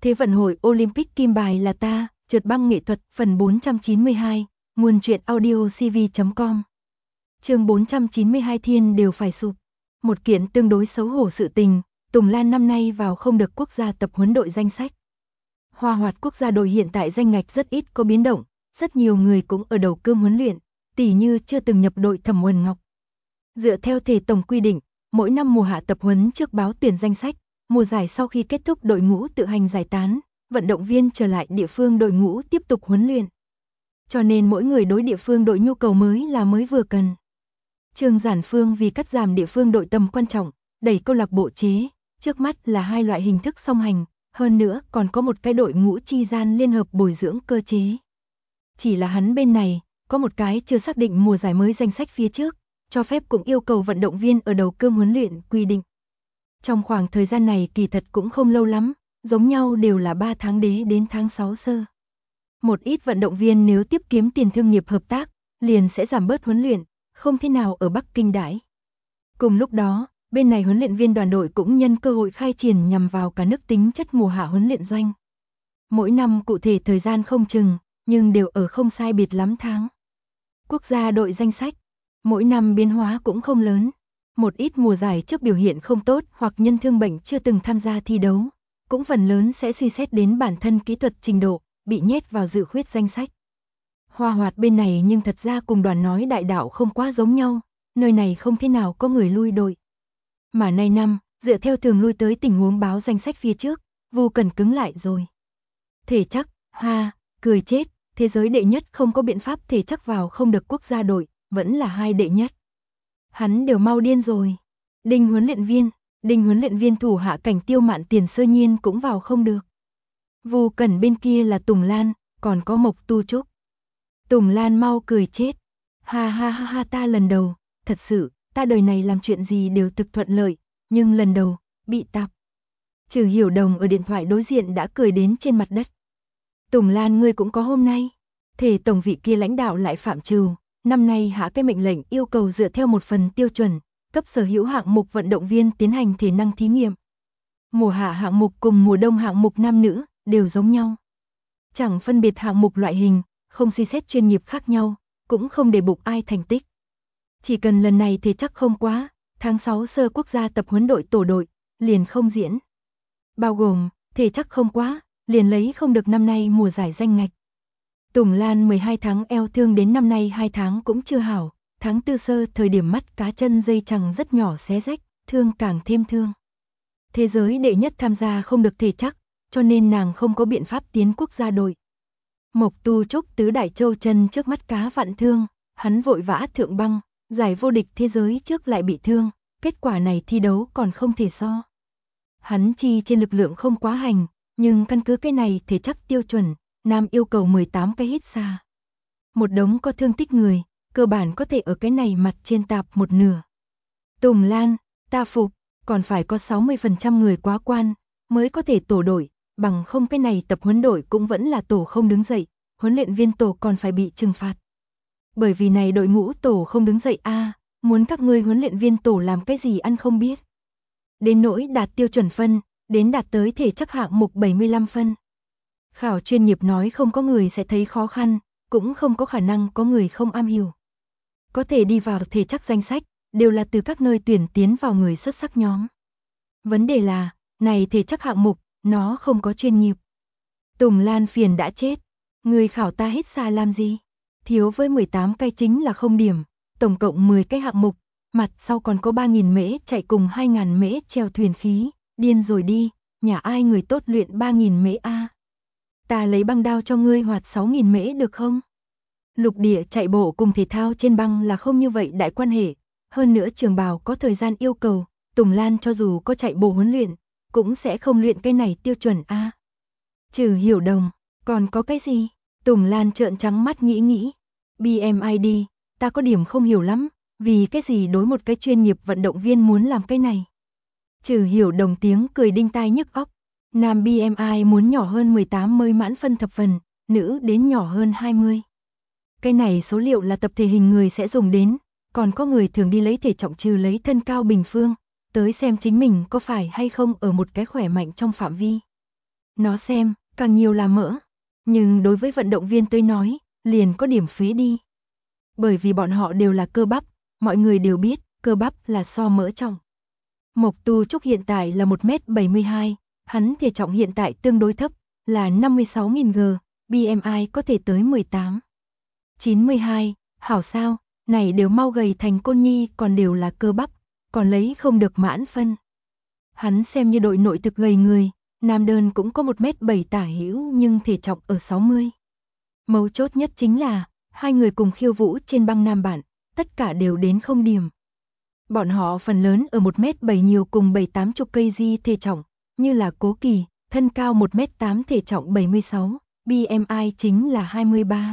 Thế vận hội Olympic kim bài là ta, trượt băng nghệ thuật phần 492, nguồn truyện audio cv.com. Chương 492 thiên đều phải sụp. Một kiện tương đối xấu hổ sự tình, Tùng Lan năm nay vào không được quốc gia tập huấn đội danh sách. Hoa Hoạt quốc gia đội hiện tại danh ngạch rất ít có biến động, rất nhiều người cũng ở đầu cơm huấn luyện, tỉ như chưa từng nhập đội Thẩm Uẩn Ngọc. Dựa theo thể tổng quy định, mỗi năm mùa hạ tập huấn trước báo tuyển danh sách, mùa giải sau khi kết thúc đội ngũ tự hành giải tán, vận động viên trở lại địa phương đội ngũ tiếp tục huấn luyện. Cho nên mỗi người đối địa phương đội nhu cầu mới là mới vừa cần. Trương Giản Phương vì cắt giảm địa phương đội tầm quan trọng, đẩy câu lạc bộ chế, trước mắt là hai loại hình thức song hành, hơn nữa còn có một cái đội ngũ chi gian liên hợp bồi dưỡng cơ chế. Chỉ là hắn bên này, có một cái chưa xác định mùa giải mới danh sách phía trước, cho phép cũng yêu cầu vận động viên ở đầu cơm huấn luyện quy định. Trong khoảng thời gian này kỳ thật cũng không lâu lắm, giống nhau đều là 3 tháng đế đến tháng 6 sơ. Một ít vận động viên nếu tiếp kiếm tiền thương nghiệp hợp tác, liền sẽ giảm bớt huấn luyện, không thế nào ở Bắc Kinh đãi. Cùng lúc đó, bên này huấn luyện viên đoàn đội cũng nhân cơ hội khai triển nhằm vào cả nước tính chất mùa hạ huấn luyện doanh. Mỗi năm cụ thể thời gian không chừng, nhưng đều ở không sai biệt lắm tháng. Quốc gia đội danh sách, mỗi năm biến hóa cũng không lớn. Một ít mùa giải trước biểu hiện không tốt hoặc nhân thương bệnh chưa từng tham gia thi đấu, cũng phần lớn sẽ suy xét đến bản thân kỹ thuật trình độ, bị nhét vào dự khuyết danh sách. Hoa Hoạt bên này nhưng thật ra cùng đoàn nói đại đạo không quá giống nhau, nơi này không thế nào có người lui đội. Mà nay năm, dựa theo thường lui tới tình huống báo danh sách phía trước, Vu Cần cứng lại rồi. Thể chắc, cười chết, thế giới đệ nhất không có biện pháp thể chắc vào không được quốc gia đội, vẫn là hai đệ nhất. Hắn đều mau điên rồi. Đinh huấn luyện viên thủ hạ Cảnh Tiêu Mạn Tiền Sơ Nhiên cũng vào không được. Vu Cẩn bên kia là Tùng Lan, còn có Mộc Tu Trúc. Tùng Lan mau cười chết. Ha ta lần đầu, thật sự, ta đời này làm chuyện gì đều thực thuận lợi, nhưng lần đầu, bị tạp. Trừ Hiểu Đồng ở điện thoại đối diện đã cười đến trên mặt đất. Tùng Lan ngươi cũng có hôm nay. Thể tổng vị kia lãnh đạo lại phạm trừ. Năm nay hạ cái mệnh lệnh yêu cầu dựa theo một phần tiêu chuẩn, cấp sở hữu hạng mục vận động viên tiến hành thể năng thí nghiệm. Mùa hạ hạng mục cùng mùa đông hạng mục nam nữ đều giống nhau. Chẳng phân biệt hạng mục loại hình, không suy xét chuyên nghiệp khác nhau, cũng không để bụng ai thành tích. Chỉ cần lần này thì chắc không quá, tháng 6 sơ quốc gia tập huấn đội tổ đội, liền không diễn. Bao gồm, thể chắc không quá, liền lấy không được năm nay mùa giải danh ngạch. Tùng Lan 12 tháng eo thương đến năm nay 2 tháng cũng chưa hảo, tháng 4 sơ thời điểm mắt cá chân dây chằng rất nhỏ xé rách, thương càng thêm thương. Thế giới đệ nhất tham gia không được thể chắc, cho nên nàng không có biện pháp tiến quốc gia đội. Mộc Tu Trúc tứ đại châu chân trước mắt cá vặn thương, hắn vội vã thượng băng, giải vô địch thế giới trước lại bị thương, kết quả này thi đấu còn không thể so. Hắn chi trên lực lượng không quá hành, nhưng căn cứ cái này thể chắc tiêu chuẩn, nam yêu cầu 18 cái hít xa. Một đống có thương tích người, cơ bản có thể ở cái này mặt trên tạp một nửa. Tùng Lan, ta phục, còn phải có 60% người quá quan, mới có thể tổ đội, bằng không cái này tập huấn đội cũng vẫn là tổ không đứng dậy, huấn luyện viên tổ còn phải bị trừng phạt. Bởi vì này đội ngũ tổ không đứng dậy muốn các ngươi huấn luyện viên tổ làm cái gì ăn không biết. Đến nỗi đạt tiêu chuẩn phân, đến đạt tới thể chắc hạng mục 75 phân. Khảo chuyên nghiệp nói không có người sẽ thấy khó khăn, cũng không có khả năng có người không am hiểu. Có thể đi vào thể chắc danh sách, đều là từ các nơi tuyển tiến vào người xuất sắc nhóm. Vấn đề là, này thể chắc hạng mục, nó không có chuyên nghiệp. Tùng Lan phiền đã chết, người khảo ta hết xa làm gì? Thiếu với 18 cái chính là không điểm, tổng cộng 10 cái hạng mục, mặt sau còn có 3.000 mễ chạy cùng 2.000 mễ chèo thuyền khí, điên rồi đi, nhà ai người tốt luyện 3.000 mễ Ta lấy băng đao cho ngươi hoạt 6.000 mễ được không? Lục địa chạy bộ cùng thể thao trên băng là không như vậy đại quan hệ, hơn nữa trường bào có thời gian yêu cầu, Tùng Lan cho dù có chạy bộ huấn luyện, cũng sẽ không luyện cái này tiêu chuẩn Trừ Hiểu Đồng, còn có cái gì? Tùng Lan trợn trắng mắt nghĩ. BMID, ta có điểm không hiểu lắm, vì cái gì đối một cái chuyên nghiệp vận động viên muốn làm cái này? Trừ Hiểu Đồng tiếng cười đinh tai nhức óc. Nam BMI muốn nhỏ hơn 18 mới mãn phân thập phần, nữ đến nhỏ hơn 20. Cái này số liệu là tập thể hình người sẽ dùng đến, còn có người thường đi lấy thể trọng trừ lấy thân cao bình phương, tới xem chính mình có phải hay không ở một cái khỏe mạnh trong phạm vi. Nó xem, càng nhiều là mỡ. Nhưng đối với vận động viên tới nói, liền có điểm phế đi. Bởi vì bọn họ đều là cơ bắp, mọi người đều biết, cơ bắp là so mỡ trọng. Mộc Tu Trúc hiện tại là 1m72, hắn thể trọng hiện tại tương đối thấp, là 56.000 g, BMI có thể tới 18. 92, hảo sao, này đều mau gầy thành côn nhi còn đều là cơ bắp, còn lấy không được mãn phân. Hắn xem như đội nội thực gầy người, nam đơn cũng có 1m7 tả hữu nhưng thể trọng ở 60. Mấu chốt nhất chính là, hai người cùng khiêu vũ trên băng nam bản, tất cả đều đến không điểm. Bọn họ phần lớn ở 1m7 nhiều cùng 7-80 kg thể trọng, như là Cố Kỳ, thân cao 1m8 thể trọng 76, BMI chính là 23.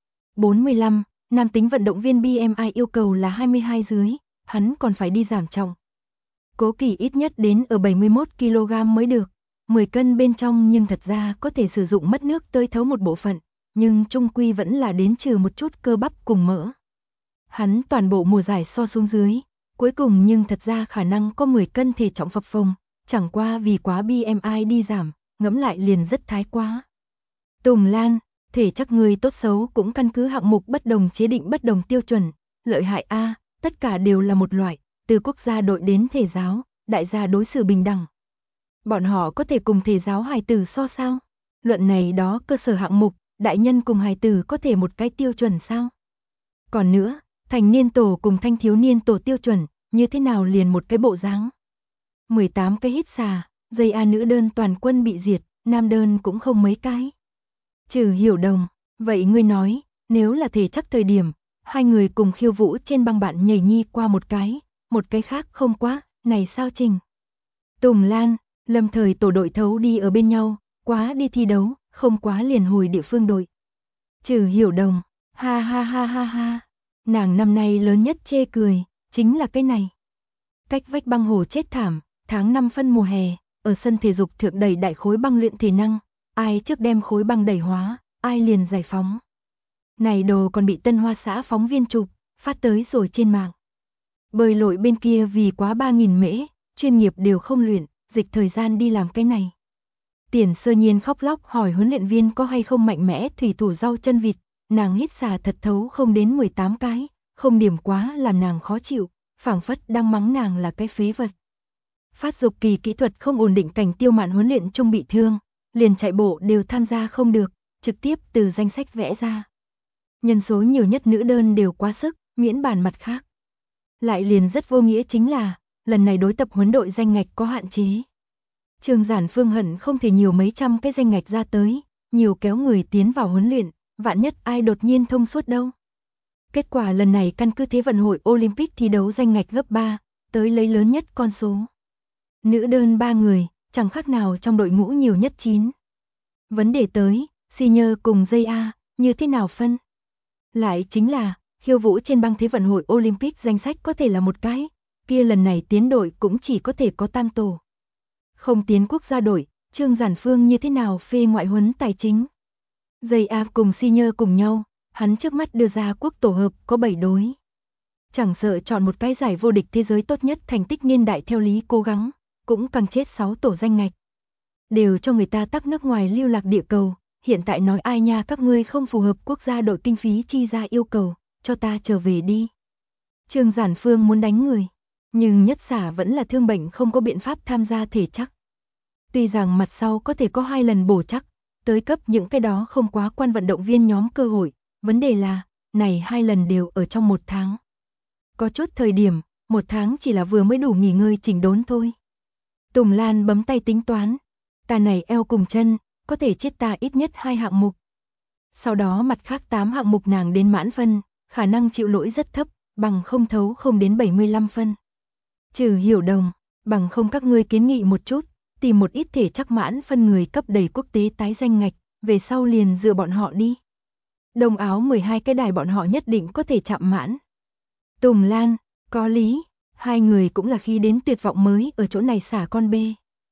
45, nam tính vận động viên BMI yêu cầu là 22 dưới, hắn còn phải đi giảm trọng. Cố Kỳ ít nhất đến ở 71 kg mới được, 10 cân bên trong nhưng thật ra có thể sử dụng mất nước tơi thấu một bộ phận, nhưng chung quy vẫn là đến trừ một chút cơ bắp cùng mỡ. Hắn toàn bộ mùa giải so xuống dưới, cuối cùng nhưng thật ra khả năng có 10 cân thể trọng phập phồng, chẳng qua vì quá BMI đi giảm, ngẫm lại liền rất thái quá. Tùng Lan, thể chắc người tốt xấu cũng căn cứ hạng mục bất đồng chế định bất đồng tiêu chuẩn, lợi hại a, tất cả đều là một loại, từ quốc gia đội đến thể giáo, đại gia đối xử bình đẳng. Bọn họ có thể cùng thể giáo hài tử so sao? Luận này đó cơ sở hạng mục, đại nhân cùng hài tử có thể một cái tiêu chuẩn sao? Còn nữa, thành niên tổ cùng thanh thiếu niên tổ tiêu chuẩn, như thế nào liền một cái bộ dáng? 18 cái hít xà, dây A nữ đơn toàn quân bị diệt, nam đơn cũng không mấy cái. Trừ Hiểu Đồng, vậy ngươi nói, nếu là thể chắc thời điểm, hai người cùng khiêu vũ trên băng bạn nhảy nhi qua một cái khác không quá, này sao Trình? Tùng Lan, lâm thời tổ đội thấu đi ở bên nhau, quá đi thi đấu, không quá liền hồi địa phương đội. Trừ Hiểu Đồng, ha ha ha ha ha, nàng năm nay lớn nhất chê cười, chính là cái này. Cách vách băng hồ chết thảm, tháng 5 phân mùa hè, ở sân thể dục thượng đẩy đại khối băng luyện thể năng, ai trước đem khối băng đẩy hóa, ai liền giải phóng. Này đồ còn bị Tân Hoa xã phóng viên chụp, phát tới rồi trên mạng. Bơi lội bên kia vì quá 3.000 mễ, chuyên nghiệp đều không luyện, dịch thời gian đi làm cái này. Tiền Sơ Nhiên khóc lóc hỏi huấn luyện viên có hay không mạnh mẽ thủy thủ rau chân vịt, nàng hít xà thật thấu không đến 18 cái, không điểm quá làm nàng khó chịu, phảng phất đang mắng nàng là cái phế vật. Phát Dục Kỳ kỹ thuật không ổn định cảnh Tiêu Mạn huấn luyện chung bị thương, liền chạy bộ đều tham gia không được, trực tiếp từ danh sách vẽ ra. Nhân số nhiều nhất nữ đơn đều quá sức, miễn bàn mặt khác. Lại liền rất vô nghĩa chính là, lần này đối tập huấn đội danh ngạch có hạn chế. Trương Giản Phương hận không thể nhiều mấy trăm cái danh ngạch ra tới, nhiều kéo người tiến vào huấn luyện, vạn nhất ai đột nhiên thông suốt đâu. Kết quả lần này căn cứ Thế vận hội Olympic thi đấu danh ngạch gấp 3, tới lấy lớn nhất con số. Nữ đơn 3 người, chẳng khác nào trong đội ngũ nhiều nhất 9. Vấn đề tới, Senior cùng dây A, như thế nào phân? Lại chính là, khiêu vũ trên băng Thế vận hội Olympic danh sách có thể là một cái, kia lần này tiến đội cũng chỉ có thể có tam tổ. Không tiến quốc gia đội, Trương Giản Phương như thế nào phê ngoại huấn tài chính? Dây A cùng Senior cùng nhau, hắn trước mắt đưa ra quốc tổ hợp có 7 đối. Chẳng sợ chọn một cái giải vô địch thế giới tốt nhất thành tích niên đại theo lý cố gắng, cũng càng chết 6 tổ danh ngạch. Đều cho người ta tắc nước ngoài lưu lạc địa cầu, hiện tại nói ai nha các ngươi không phù hợp quốc gia đội kinh phí chi ra yêu cầu, cho ta trở về đi. Trương Giản Phương muốn đánh người, nhưng nhất xả vẫn là thương bệnh không có biện pháp tham gia thể chắc. Tuy rằng mặt sau có thể có 2 lần bổ chắc, tới cấp những cái đó không quá quan vận động viên nhóm cơ hội, vấn đề là, này 2 lần đều ở trong 1 tháng. Có chút thời điểm, 1 tháng chỉ là vừa mới đủ nghỉ ngơi chỉnh đốn thôi. Tùng Lan bấm tay tính toán, ta này eo cùng chân, có thể chết ta ít nhất 2 hạng mục. Sau đó mặt khác 8 hạng mục nàng đến mãn phân, khả năng chịu lỗi rất thấp, bằng không thấu không đến 75 phân. Trừ Hiểu Đồng, bằng không các ngươi kiến nghị một chút, tìm một ít thể chắc mãn phân người cấp đầy quốc tế tái danh ngạch, về sau liền dựa bọn họ đi. Đông Áo 12 cái đài bọn họ nhất định có thể chạm mãn. Tùng Lan, có lý, hai người cũng là khi đến tuyệt vọng mới ở chỗ này xả con bê.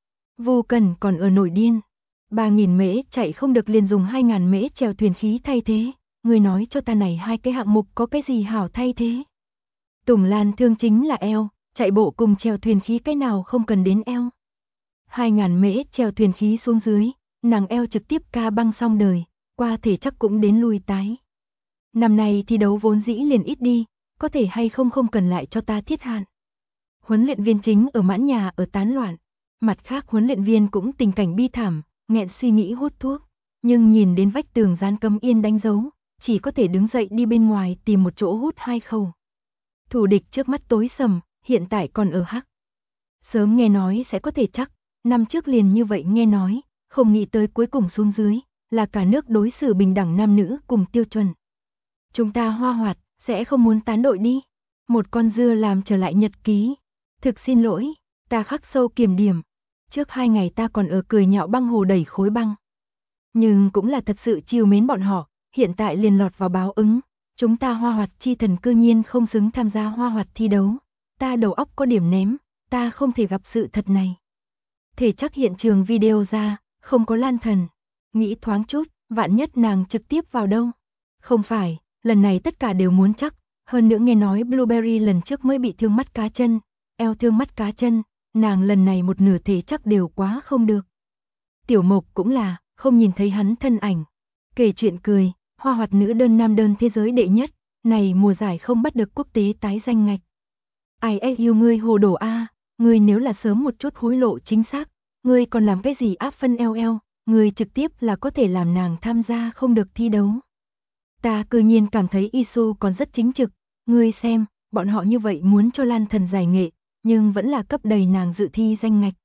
Vô Cần còn ở nổi điên. 3.000 mễ chạy không được liền dùng 2.000 mễ chèo thuyền khí thay thế. Người nói cho ta này 2 cái hạng mục có cái gì hảo thay thế. Tùng Lan thương chính là eo, chạy bộ cùng chèo thuyền khí cái nào không cần đến eo. 2.000 mễ chèo thuyền khí xuống dưới, nàng eo trực tiếp ca băng xong đời, qua thể chắc cũng đến lui tái. Năm nay thi đấu vốn dĩ liền ít đi, có thể hay không không cần lại cho ta thiết hạn. Huấn luyện viên chính ở mãn nhà ở tán loạn, mặt khác huấn luyện viên cũng tình cảnh bi thảm, nghẹn suy nghĩ hút thuốc, nhưng nhìn đến vách tường dán cấm yên đánh dấu, chỉ có thể đứng dậy đi bên ngoài tìm một chỗ hút 2 khẩu. Thủ địch trước mắt tối sầm, hiện tại còn ở hắc. Sớm nghe nói sẽ có thể chắc, năm trước liền như vậy nghe nói, không nghĩ tới cuối cùng xuống dưới, là cả nước đối xử bình đẳng nam nữ cùng tiêu chuẩn. Chúng ta Hoa Hoạt, sẽ không muốn tán đội đi. Một con dưa làm trở lại nhật ký. Thực xin lỗi, ta khắc sâu kiểm điểm. Trước 2 ngày ta còn ở cười nhạo băng hồ đẩy khối băng. Nhưng cũng là thật sự chiều mến bọn họ, hiện tại liền lọt vào báo ứng. Chúng ta Hoa Hoạt chi thần cư nhiên không xứng tham gia Hoa Hoạt thi đấu. Ta đầu óc có điểm ném, ta không thể gặp sự thật này. Thể chắc hiện trường video ra, không có Lan Thần. Nghĩ thoáng chút, vạn nhất nàng trực tiếp vào đâu. Không phải, lần này tất cả đều muốn chắc. Hơn nữa nghe nói Blueberry lần trước mới bị thương mắt cá chân, eo thương mắt cá chân, nàng lần này một nửa thể chắc đều quá không được. Tiểu Mộc cũng là, không nhìn thấy hắn thân ảnh. Kể chuyện cười, Hoa Hoạt nữ đơn nam đơn thế giới đệ nhất, này mùa giải không bắt được quốc tế tái danh ngạch. ISU ngươi hồ đồ a, ngươi nếu là sớm một chút hối lộ chính xác, ngươi còn làm cái gì áp phân LL, ngươi trực tiếp là có thể làm nàng tham gia không được thi đấu. Ta cư nhiên cảm thấy Isu còn rất chính trực, ngươi xem, bọn họ như vậy muốn cho Lan Thần giải nghệ, nhưng vẫn là cấp đầy nàng dự thi danh ngạch.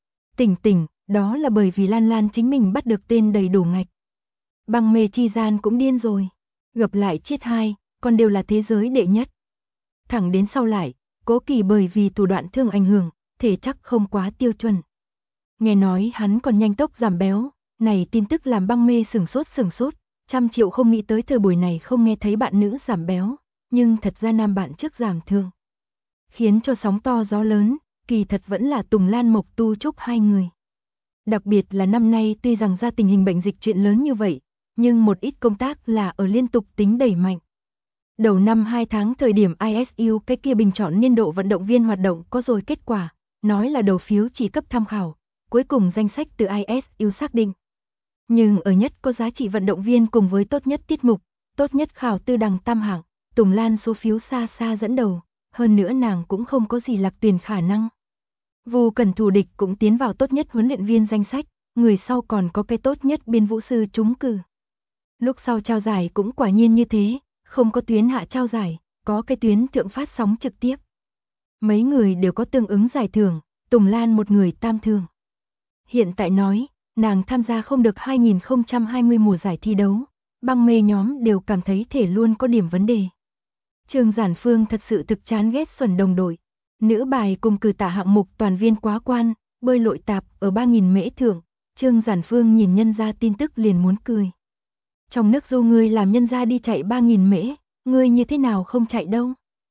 Tỉnh, đó là bởi vì Lan Lan chính mình bắt được tên đầy đủ ngạch. Băng mê chi gian cũng điên rồi, gặp lại chết 2, còn đều là thế giới đệ nhất. Thẳng đến sau lại, Cố Kỳ bởi vì thủ đoạn thương ảnh hưởng, thể chắc không quá tiêu chuẩn. Nghe nói hắn còn nhanh tốc giảm béo, này tin tức làm băng mê sửng sốt. 100 triệu không nghĩ tới thời buổi này không nghe thấy bạn nữ giảm béo, nhưng thật ra nam bạn trước giảm thương. Khiến cho sóng to gió lớn, kỳ thật vẫn là Tùng Lan Mộc Tu Trúc 2 người. Đặc biệt là năm nay tuy rằng ra tình hình bệnh dịch chuyện lớn như vậy, nhưng một ít công tác là ở liên tục tính đẩy mạnh. Đầu năm 2 tháng thời điểm ISU cái kia bình chọn niên độ vận động viên hoạt động có rồi kết quả, nói là đầu phiếu chỉ cấp tham khảo, cuối cùng danh sách từ ISU xác định. Nhưng ở nhất có giá trị vận động viên cùng với tốt nhất tiết mục, tốt nhất khảo tư đẳng tam hạng, Tùng Lan số phiếu xa xa dẫn đầu, hơn nữa nàng cũng không có gì lạc tuyển khả năng. Vu Cẩn thủ địch cũng tiến vào tốt nhất huấn luyện viên danh sách, người sau còn có cái tốt nhất biên vũ sư trúng cử. Lúc sau trao giải cũng quả nhiên như thế, không có tuyến hạ trao giải, có cái tuyến thượng phát sóng trực tiếp. Mấy người đều có tương ứng giải thưởng, Tùng Lan một người tam thưởng. Hiện tại nói, nàng tham gia không được 2020 mùa giải thi đấu, băng mê nhóm đều cảm thấy thể luôn có điểm vấn đề. Trương Giản Phương thật sự thực chán ghét xuẩn đồng đội. Nữ bài cùng cử tả hạng mục toàn viên quá quan, bơi lội tạp ở 3.000 mễ thưởng, Trương Giản Phương nhìn nhân ra tin tức liền muốn cười. Trong nước du ngươi làm nhân ra đi chạy 3.000 mễ, ngươi như thế nào không chạy đâu.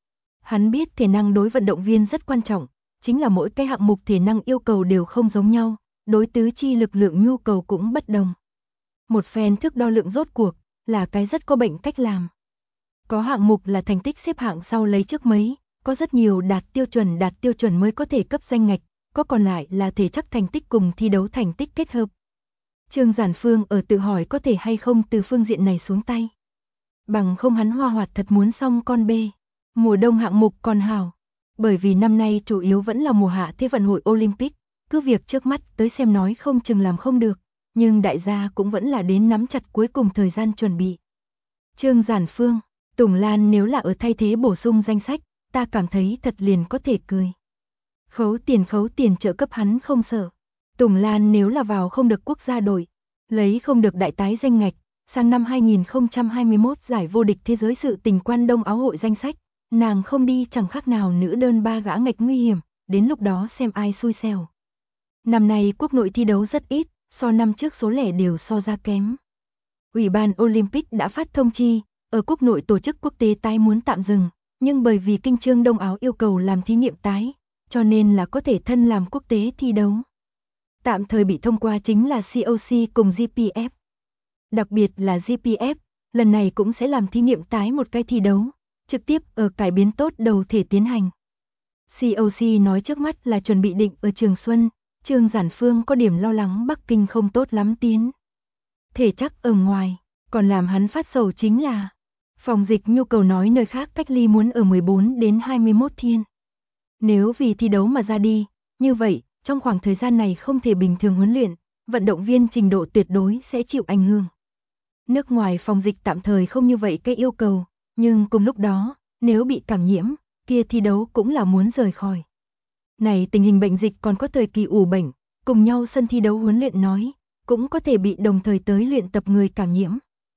Hắn biết thể năng đối vận động viên rất quan trọng, chính là mỗi cái hạng mục thể năng yêu cầu đều không giống nhau, đối tứ chi lực lượng nhu cầu cũng bất đồng. Một phen thước đo lượng rốt cuộc, là cái rất có bệnh cách làm. Có hạng mục là thành tích xếp hạng sau lấy trước mấy, có rất nhiều đạt tiêu chuẩn mới có thể cấp danh ngạch, có còn lại là thể chắc thành tích cùng thi đấu thành tích kết hợp. Trương Giản Phương ở tự hỏi có thể hay không từ phương diện này xuống tay. Bằng không hắn Hoa Hoạt thật muốn xong con bê. Mùa đông hạng mục còn hào, bởi vì năm nay chủ yếu vẫn là mùa hạ Thế vận hội Olympic, cứ việc trước mắt tới xem nói không chừng làm không được, nhưng đại gia cũng vẫn là đến nắm chặt cuối cùng thời gian chuẩn bị. Trương Giản Phương, Tùng Lan nếu là ở thay thế bổ sung danh sách, ta cảm thấy thật liền có thể cười. Khấu tiền trợ cấp hắn không sợ. Tùng Lan nếu là vào không được quốc gia đội, lấy không được đại tái danh ngạch, sang năm 2021 giải vô địch thế giới sự tình quan Đông Áo hội danh sách, nàng không đi chẳng khác nào nữ đơn 3 gã ngạch nguy hiểm, đến lúc đó xem ai xui xẻo. Năm nay quốc nội thi đấu rất ít, so năm trước số lẻ đều so ra kém. Ủy ban Olympic đã phát thông chi, ở quốc nội tổ chức quốc tế tái muốn tạm dừng, nhưng bởi vì kinh chương Đông Áo yêu cầu làm thí nghiệm tái, cho nên là có thể thân làm quốc tế thi đấu. Tạm thời bị thông qua chính là COC cùng GPF. Đặc biệt là GPF, lần này cũng sẽ làm thí nghiệm tái một cái thi đấu, trực tiếp ở cải biến tốt đầu thể tiến hành. COC nói trước mắt là chuẩn bị định ở Trường Xuân, Trương Giản Phương có điểm lo lắng Bắc Kinh không tốt lắm tiến. Thể chắc ở ngoài, còn làm hắn phát sầu chính là phòng dịch nhu cầu nói nơi khác cách ly muốn ở 14 đến 21 thiên. Nếu vì thi đấu mà ra đi, như vậy, trong khoảng thời gian này không thể bình thường huấn luyện, vận động viên trình độ tuyệt đối sẽ chịu ảnh hưởng. Nước ngoài phòng dịch tạm thời không như vậy cái yêu cầu, nhưng cùng lúc đó, nếu bị cảm nhiễm, kia thi đấu cũng là muốn rời khỏi. Này tình hình bệnh dịch còn có thời kỳ ủ bệnh, cùng nhau sân thi đấu huấn luyện nói, cũng có thể bị đồng thời tới luyện tập người cảm nhiễm.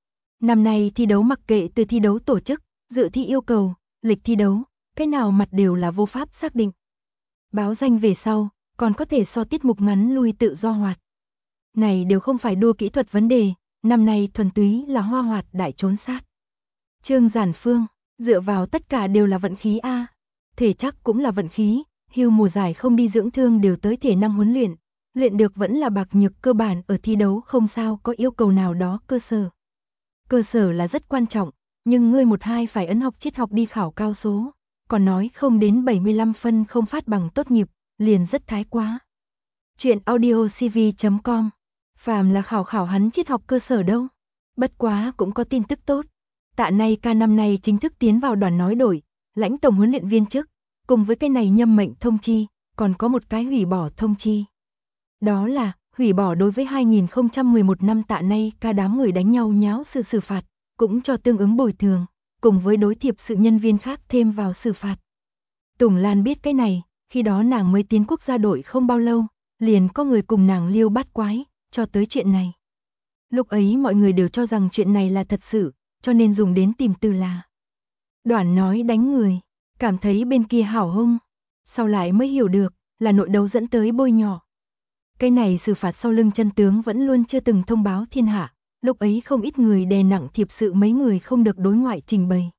Năm nay thi đấu mặc kệ từ thi đấu tổ chức, dự thi yêu cầu, lịch thi đấu, cái nào mặt đều là vô pháp xác định. Báo danh về sau, còn có thể so tiết mục ngắn lui tự do hoạt. Này đều không phải đua kỹ thuật vấn đề, năm nay thuần túy là hoa hoạt đại trốn sát. Trương Giản Phương, dựa vào tất cả đều là vận khí a. Thể chắc cũng là vận khí, hưu mùa giải không đi dưỡng thương đều tới thể năng huấn luyện được vẫn là bạc nhược cơ bản ở thi đấu không sao có yêu cầu nào đó cơ sở. Cơ sở là rất quan trọng, nhưng ngươi 1-2 phải ấn học triết học đi khảo cao số, còn nói không đến 75 phân không phát bằng tốt nghiệp, liền rất thái quá. Chuyện audiocv.com, phàm là khảo hắn triết học cơ sở đâu. Bất quá cũng có tin tức tốt. Tạ Nay ca năm nay chính thức tiến vào đoàn nói đổi, lãnh tổng huấn luyện viên chức, cùng với cái này nhâm mệnh thông chi, còn có một cái hủy bỏ thông chi. Đó là hủy bỏ đối với 2011 năm Tạ Nay ca đám người đánh nhau nháo sự xử phạt, cũng cho tương ứng bồi thường, cùng với đối thiệp sự nhân viên khác thêm vào xử phạt. Tùng Lan biết cái này, khi đó nàng mới tiến quốc gia đội không bao lâu, liền có người cùng nàng liêu bát quái, cho tới chuyện này. Lúc ấy mọi người đều cho rằng chuyện này là thật sự, cho nên dùng đến tìm từ là Đoản nói đánh người, cảm thấy bên kia hảo hung, sau lại mới hiểu được là nội đấu dẫn tới bôi nhọ. Cái này xử phạt sau lưng chân tướng vẫn luôn chưa từng thông báo thiên hạ, lúc ấy không ít người đè nặng thiệp sự mấy người không được đối ngoại trình bày.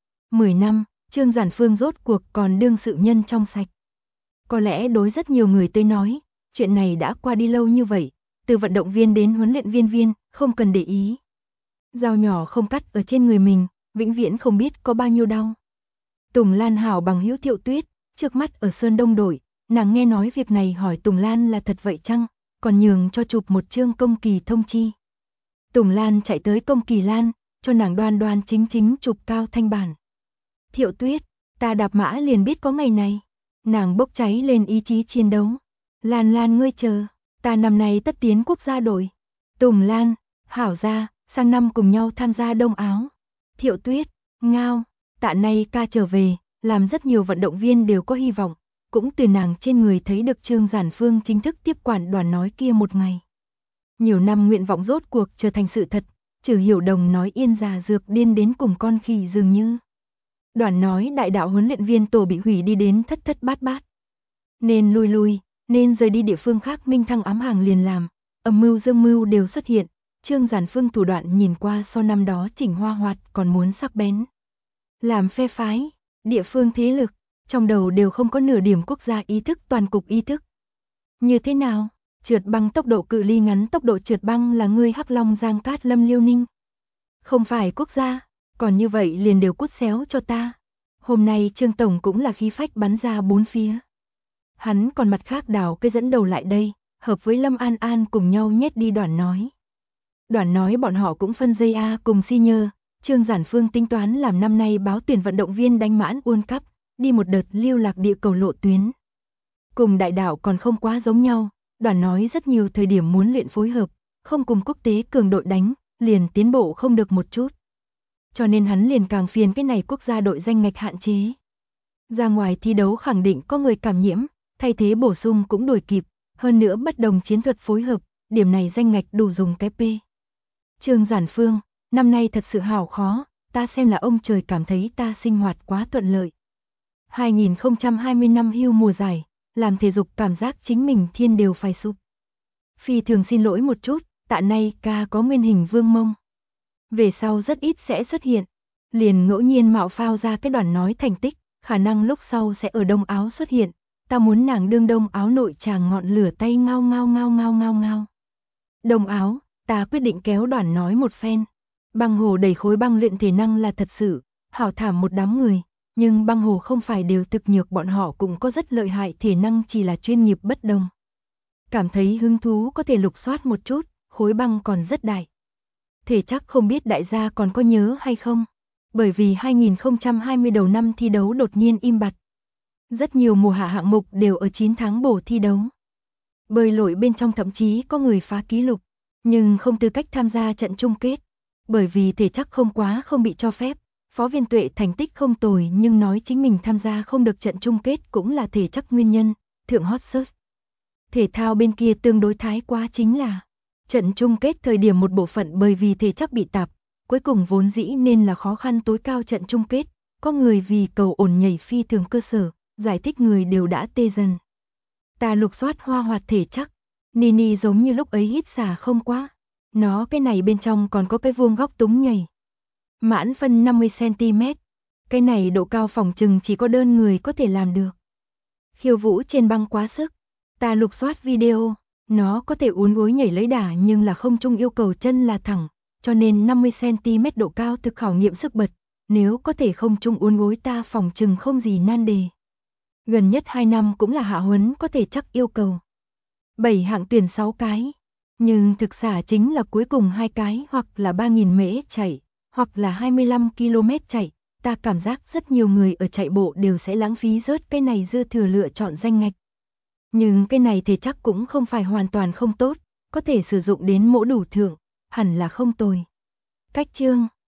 10 năm, Trương Giản Phương rốt cuộc còn đương sự nhân trong sạch. Có lẽ đối rất nhiều người tới nói, chuyện này đã qua đi lâu như vậy, từ vận động viên đến huấn luyện viên, không cần để ý. Dao nhỏ không cắt ở trên người mình, vĩnh viễn không biết có bao nhiêu đau. Tùng Lan hảo bằng hữu Thiệu Tuyết, trước mắt ở Sơn Đông đổi, nàng nghe nói việc này hỏi Tùng Lan là thật vậy chăng, còn nhường cho chụp một chương công kỳ thông chi. Tùng Lan chạy tới công kỳ Lan, cho nàng đoan đoan chính chính chụp cao thanh bản. Thiệu Tuyết, ta đạp mã liền biết có ngày này. Nàng bốc cháy lên ý chí chiến đấu. Lan Lan ngươi chờ, ta năm nay tất tiến quốc gia đội. Tùng Lan, hảo ra, sang năm cùng nhau tham gia Đông Áo. Thiệu Tuyết, ngao, Tạ Nay ca trở về, làm rất nhiều vận động viên đều có hy vọng, cũng từ nàng trên người thấy được Trương Giản Phương chính thức tiếp quản đoàn nói kia một ngày. Nhiều năm nguyện vọng rốt cuộc trở thành sự thật, Trừ Hiểu Đồng nói yên già dược điên đến cùng con khỉ dường như. Đoàn nói đại đạo huấn luyện viên tổ bị hủy đi đến thất thất bát bát. Nên lui, nên rời đi địa phương khác minh thăng ám hàng liền làm, âm mưu dương mưu đều xuất hiện, Trương Giản Phương thủ đoạn nhìn qua so năm đó Chỉnh Hoa Hoạt còn muốn sắc bén. Làm phe phái, địa phương thế lực, trong đầu đều không có nửa điểm quốc gia ý thức toàn cục ý thức. Như thế nào? Trượt băng tốc độ cự ly ngắn tốc độ trượt băng là ngươi Hắc Long Giang Cát Lâm Liêu Ninh. Không phải quốc gia, còn như vậy liền đều cút xéo cho ta. Hôm nay Trương Tổng cũng là khí phách bắn ra bốn phía. Hắn còn mặt khác đào cái dẫn đầu lại đây, hợp với Lâm An An cùng nhau nhét đi Đoàn nói. Đoàn nói bọn họ cũng phân dây A cùng si nhơ, Trương Giản Phương tính toán làm năm nay báo tuyển vận động viên đánh mãn World Cup, đi một đợt lưu lạc địa cầu lộ tuyến. Cùng đại đạo còn không quá giống nhau, Đoàn nói rất nhiều thời điểm muốn luyện phối hợp, không cùng quốc tế cường đội đánh, liền tiến bộ không được một chút. Cho nên hắn liền càng phiền cái này quốc gia đội danh ngạch hạn chế. Ra ngoài thi đấu khẳng định có người cảm nhiễm, thay thế bổ sung cũng đuổi kịp, hơn nữa bất đồng chiến thuật phối hợp, điểm này danh ngạch đủ dùng cái P. Trương Giản Phương, năm nay thật sự hảo khó, ta xem là ông trời cảm thấy ta sinh hoạt quá thuận lợi. 2020 năm hưu mùa giải, làm thể dục cảm giác chính mình thiên đều phải sụp. Phi thường xin lỗi một chút, Tạ Nay ca có nguyên hình vương mông. Về sau rất ít sẽ xuất hiện, liền ngẫu nhiên mạo phao ra cái Đoàn nói thành tích, khả năng lúc sau sẽ ở Đông Áo xuất hiện, ta muốn nàng đương Đông Áo nội tràng ngọn lửa tay ngao ngao ngao ngao ngao ngao. Đông Áo, ta quyết định kéo Đoàn nói một phen. Băng hồ đẩy khối băng luyện thể năng là thật sự, hảo thảm một đám người, nhưng băng hồ không phải đều thực nhược, bọn họ cũng có rất lợi hại thể năng, chỉ là chuyên nghiệp bất đồng. cảm thấy hứng thú có thể lục soát một chút, khối băng còn rất đại. Thể chắc không biết đại gia còn có nhớ hay không, bởi vì 2020 đầu năm thi đấu đột nhiên im bặt. Rất nhiều mùa hạ hạng mục đều ở 9 tháng bổ thi đấu. Bơi lội bên trong thậm chí có người phá kỷ lục, nhưng không tư cách tham gia trận chung kết. Bởi vì thể chắc không bị cho phép, Phó Viên Tuệ thành tích không tồi nhưng nói chính mình tham gia không được trận chung kết cũng là thể chắc nguyên nhân, thượng hot search. Thể thao bên kia tương đối thái quá chính là trận chung kết thời điểm một bộ phận bởi vì thể chắc bị tạp, cuối cùng vốn dĩ nên là khó khăn tối cao trận chung kết, có người vì cầu ổn nhảy phi thường cơ sở, giải thích người đều đã tê dần. Ta lục soát hoa hoạt thể chắc, Nini giống như lúc ấy hít xả không quá, nó cái này bên trong còn có cái vuông góc túng nhảy. Mãn phân 50cm, cái này độ cao phòng chừng chỉ có đơn người có thể làm được. Khiêu vũ trên băng quá sức, ta lục soát video, nó có thể uốn gối nhảy lấy đà nhưng là không chung yêu cầu chân là thẳng, cho nên 50cm độ cao thực khảo nghiệm sức bật, nếu có thể không chung uốn gối ta phòng chừng không gì nan đề. Gần nhất 2 năm cũng là hạ huấn có thể chắc yêu cầu. 7 hạng tuyển 6 cái, nhưng thực xả chính là cuối cùng 2 cái hoặc là 3.000 mễ chạy, hoặc là 25 km chạy. Ta cảm giác rất nhiều người ở chạy bộ đều sẽ lãng phí rớt cái này dư thừa lựa chọn danh ngạch. Nhưng cái này thì chắc cũng không phải hoàn toàn không tốt, có thể sử dụng đến mỗ đủ thượng, hẳn là không tồi. Cách chương